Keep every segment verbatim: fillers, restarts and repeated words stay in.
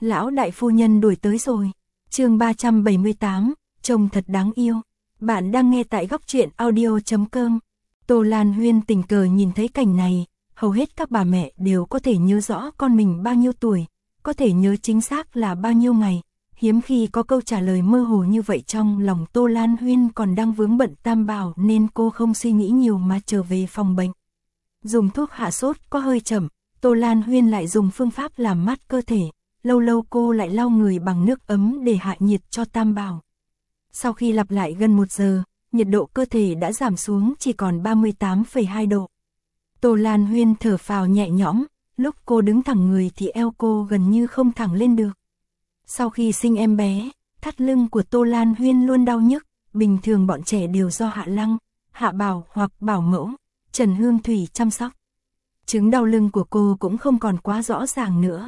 Lão đại phu nhân đuổi tới rồi. Chương ba trăm bảy mươi tám, trông thật đáng yêu. Bạn đang nghe tại góc truyện audio chấm com. Tô Lan Huyên tình cờ nhìn thấy cảnh này, hầu hết các bà mẹ đều có thể nhớ rõ con mình bao nhiêu tuổi, có thể nhớ chính xác là bao nhiêu ngày. Hiếm khi có câu trả lời mơ hồ như vậy trong lòng Tô Lan Huyên còn đang vướng bận tam bảo nên cô không suy nghĩ nhiều mà trở về phòng bệnh. Dùng thuốc hạ sốt có hơi chậm, Tô Lan Huyên lại dùng phương pháp làm mát cơ thể, lâu lâu cô lại lau người bằng nước ấm để hạ nhiệt cho tam bảo. Sau khi lặp lại gần một giờ, nhiệt độ cơ thể đã giảm xuống chỉ còn ba mươi tám phẩy hai độ. Tô Lan Huyên thở phào nhẹ nhõm, lúc cô đứng thẳng người thì eo cô gần như không thẳng lên được. Sau khi sinh em bé, thắt lưng của Tô Lan Huyên luôn đau nhức, bình thường bọn trẻ đều do Hạ Lăng, Hạ Bảo hoặc Bảo Mẫu, Trần Hương Thủy chăm sóc. Chứng đau lưng của cô cũng không còn quá rõ ràng nữa.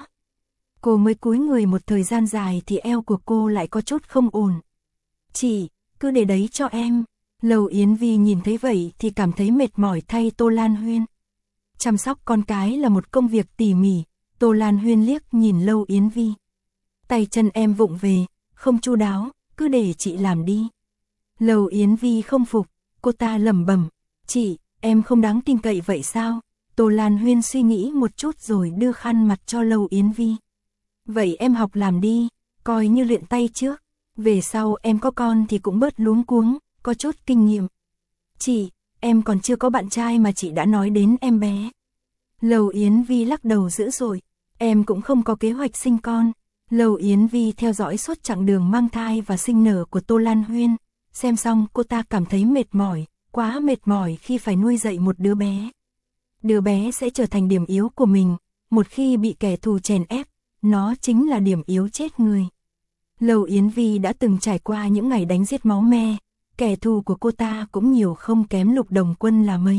Cô mới cúi người một thời gian dài thì eo của cô lại có chút không ổn. Chị, cứ để đấy cho em. Lầu Yến Vi nhìn thấy vậy thì cảm thấy mệt mỏi thay Tô Lan Huyên. Chăm sóc con cái là một công việc tỉ mỉ, Tô Lan Huyên liếc nhìn Lầu Yến Vi. Tay chân em vụng về, không chu đáo, cứ để chị làm đi. Lầu Yến Vi không phục, cô ta lẩm bẩm, chị, em không đáng tin cậy vậy sao? Tô Lan Huyên suy nghĩ một chút rồi đưa khăn mặt cho Lầu Yến Vi. Vậy em học làm đi, coi như luyện tay trước, về sau em có con thì cũng bớt luống cuống, có chút kinh nghiệm. Chị, em còn chưa có bạn trai mà chị đã nói đến em bé. Lầu Yến Vi lắc đầu dữ dội, em cũng không có kế hoạch sinh con. Lầu Yến Vi theo dõi suốt chặng đường mang thai và sinh nở của Tô Lan Huyên, xem xong cô ta cảm thấy mệt mỏi, quá mệt mỏi khi phải nuôi dạy một đứa bé. Đứa bé sẽ trở thành điểm yếu của mình, một khi bị kẻ thù chèn ép, nó chính là điểm yếu chết người. Lầu Yến Vi đã từng trải qua những ngày đánh giết máu me, kẻ thù của cô ta cũng nhiều không kém Lục Đồng Quân là mấy.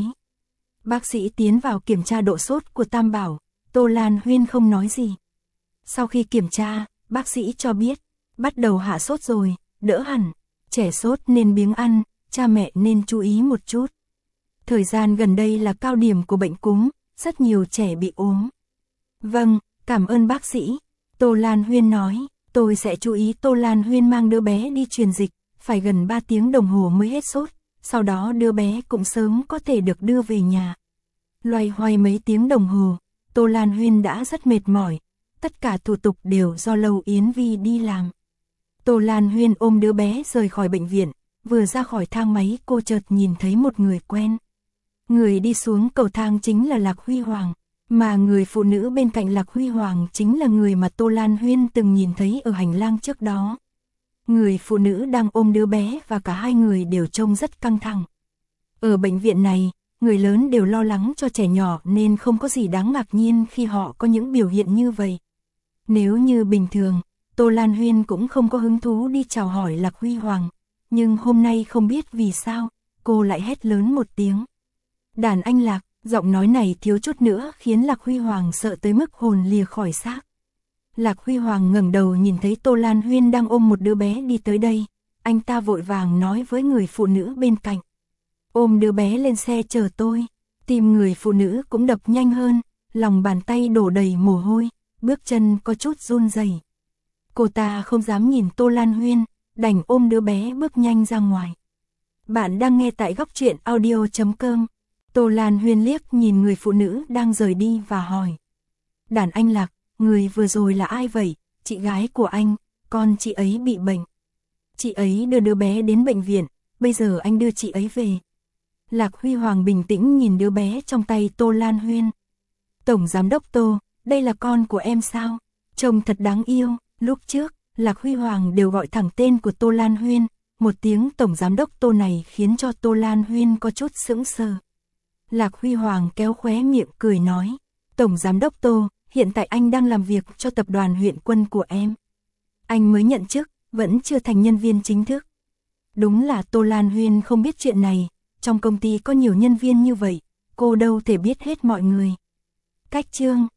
Bác sĩ tiến vào kiểm tra độ sốt của Tam Bảo, Tô Lan Huyên không nói gì. Sau khi kiểm tra, bác sĩ cho biết, bắt đầu hạ sốt rồi, đỡ hẳn, trẻ sốt nên biếng ăn, cha mẹ nên chú ý một chút. Thời gian gần đây là cao điểm của bệnh cúm, rất nhiều trẻ bị ốm. Vâng, cảm ơn bác sĩ, Tô Lan Huyên nói, tôi sẽ chú ý. Tô Lan Huyên mang đứa bé đi truyền dịch, phải gần ba tiếng đồng hồ mới hết sốt, sau đó đứa bé cũng sớm có thể được đưa về nhà. Loay hoay mấy tiếng đồng hồ, Tô Lan Huyên đã rất mệt mỏi. Tất cả thủ tục đều do Lầu Yến Vi đi làm. Tô Lan Huyên ôm đứa bé rời khỏi bệnh viện, vừa ra khỏi thang máy cô chợt nhìn thấy một người quen. Người đi xuống cầu thang chính là Lạc Huy Hoàng, mà người phụ nữ bên cạnh Lạc Huy Hoàng chính là người mà Tô Lan Huyên từng nhìn thấy ở hành lang trước đó. Người phụ nữ đang ôm đứa bé và cả hai người đều trông rất căng thẳng. Ở bệnh viện này, người lớn đều lo lắng cho trẻ nhỏ nên không có gì đáng ngạc nhiên khi họ có những biểu hiện như vậy. Nếu như bình thường, Tô Lan Huyên cũng không có hứng thú đi chào hỏi Lạc Huy Hoàng, nhưng hôm nay không biết vì sao, cô lại hét lớn một tiếng. Đàn anh Lạc, giọng nói này thiếu chút nữa khiến Lạc Huy Hoàng sợ tới mức hồn lìa khỏi xác. Lạc Huy Hoàng ngẩng đầu nhìn thấy Tô Lan Huyên đang ôm một đứa bé đi tới đây, anh ta vội vàng nói với người phụ nữ bên cạnh. Ôm đứa bé lên xe chờ tôi. Tim người phụ nữ cũng đập nhanh hơn, lòng bàn tay đổ đầy mồ hôi, bước chân có chút run rẩy. Cô ta không dám nhìn Tô Lan Huyên, đành ôm đứa bé bước nhanh ra ngoài. Bạn đang nghe tại góc truyện audio chấm com. Tô Lan Huyên liếc nhìn người phụ nữ đang rời đi và hỏi. Đàn anh Lạc, người vừa rồi là ai vậy? Chị gái của anh, con chị ấy bị bệnh. Chị ấy đưa đứa bé đến bệnh viện, bây giờ anh đưa chị ấy về. Lạc Huy Hoàng bình tĩnh nhìn đứa bé trong tay Tô Lan Huyên. Tổng giám đốc Tô, đây là con của em sao? Trông thật đáng yêu. Lúc trước, Lạc Huy Hoàng đều gọi thẳng tên của Tô Lan Huyên, một tiếng tổng giám đốc Tô này khiến cho Tô Lan Huyên có chút sững sờ. Lạc Huy Hoàng kéo khóe miệng cười nói, tổng giám đốc Tô, hiện tại anh đang làm việc cho tập đoàn Huyện Quân của em. Anh mới nhận chức, vẫn chưa thành nhân viên chính thức. Đúng là Tô Lan Huyên không biết chuyện này, trong công ty có nhiều nhân viên như vậy, cô đâu thể biết hết mọi người. Cách chương